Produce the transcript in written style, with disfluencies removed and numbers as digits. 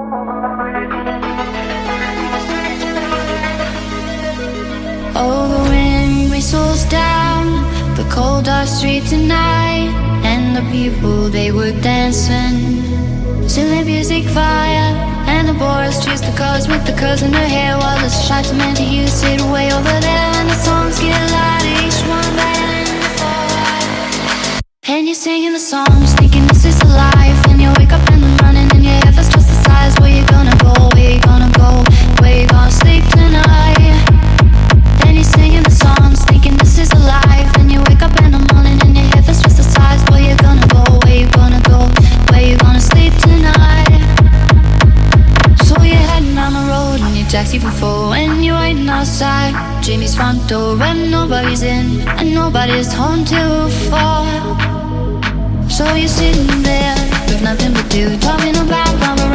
Oh, the wind whistles down the cold dark street tonight, and the people, they were dancing to the music fire. And the boys choose the cars with the curls in their hair, while the shots meant to you sit way over there. And the songs get louder, each one better than before. And you're singing the songs, thinking this is a life. And you wake up in the morning and your head feels just the size. Where you gonna go, where you gonna go, where you gonna sleep tonight? And you're singing the songs, thinking this is a life. And you wake up in the morning and your head feels just the size. Where you gonna go, where you gonna go, where you gonna sleep tonight? So you're heading down the road in your taxi for 4, and you're waiting outside Jimmy's front door, and nobody's in and nobody's home till 4. So you're sitting there with nothing to do, talking about